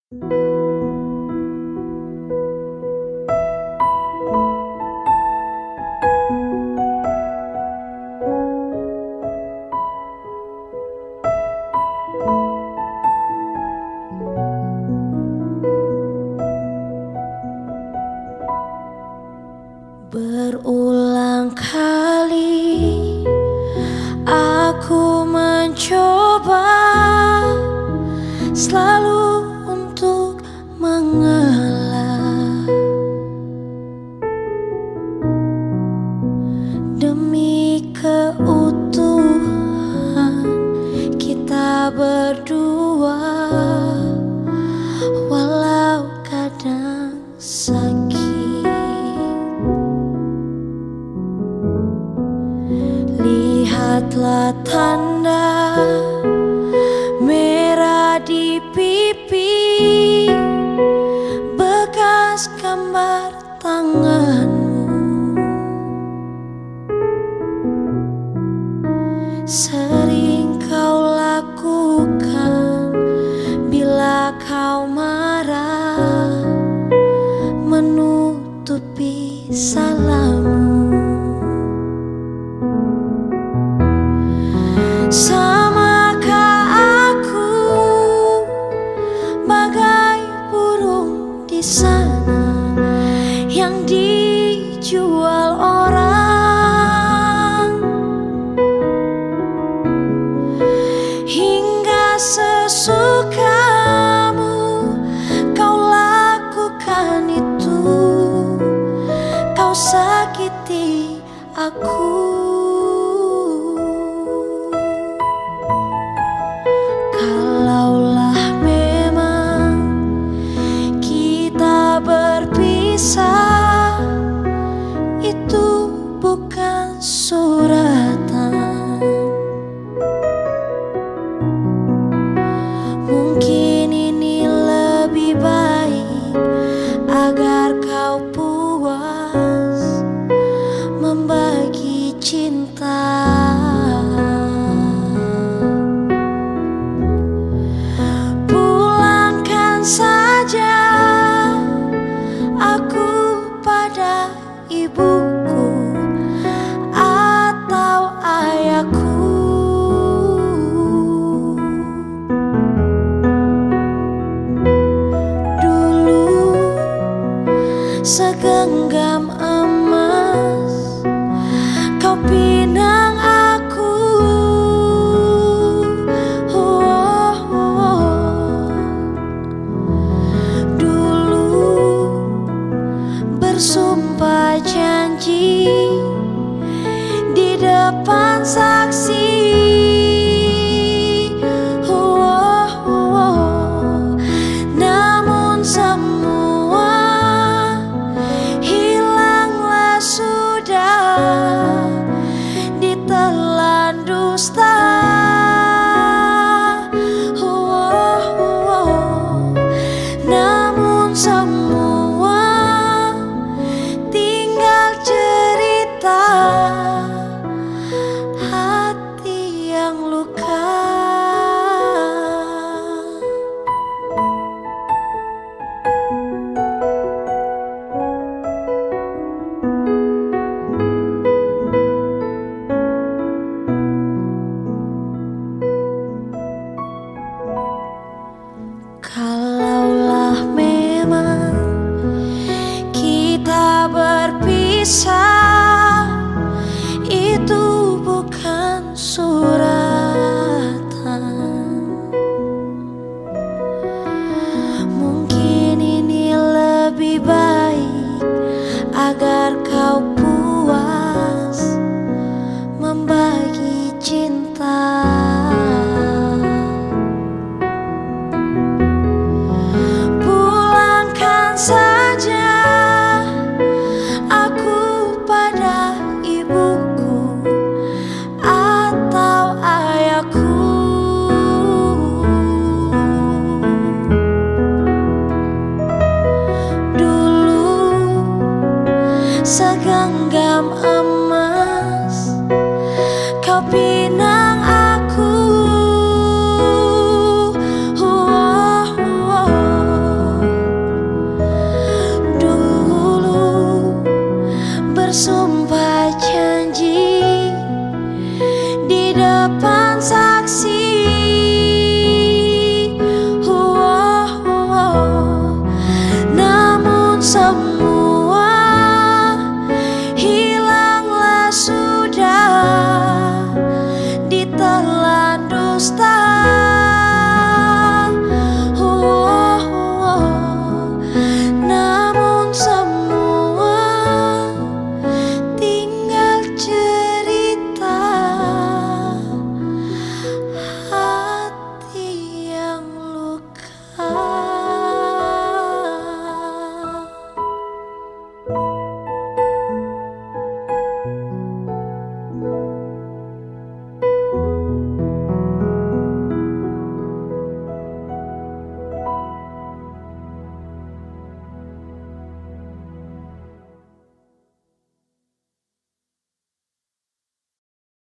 Berulang kali aku mencoba selalu untuk mengalah demi keutuhan kita berdua, walau kadang sakit. Lihatlah tanda merah di pipi, bekas gambar tanganmu. Sering kau lakukan bila kau marah, menutupi salahmu. Samakah aku bagai burung di sana yang dijual orang, hingga sesukamu kau lakukan itu, kau sakiti aku. Kalaulah memang kita berpisah, itu bukan suratan. Mungkin ini lebih baik agar kau puas membagi cinta. Saja aku pada ibuku atau ayahku. Dulu segenggam emas kau pinang aku. Sumpah janji di depan saksi, namun semua hilanglah sudah ditelan dusta. Namun semua hati yang luka. Kalaulah memang kita berpisah, itu bukan suratan. Mungkin ini lebih baik agar kau puas membagi cinta. Pulangkan saja aku pada ibuku atau ayahku. Dulu segenggam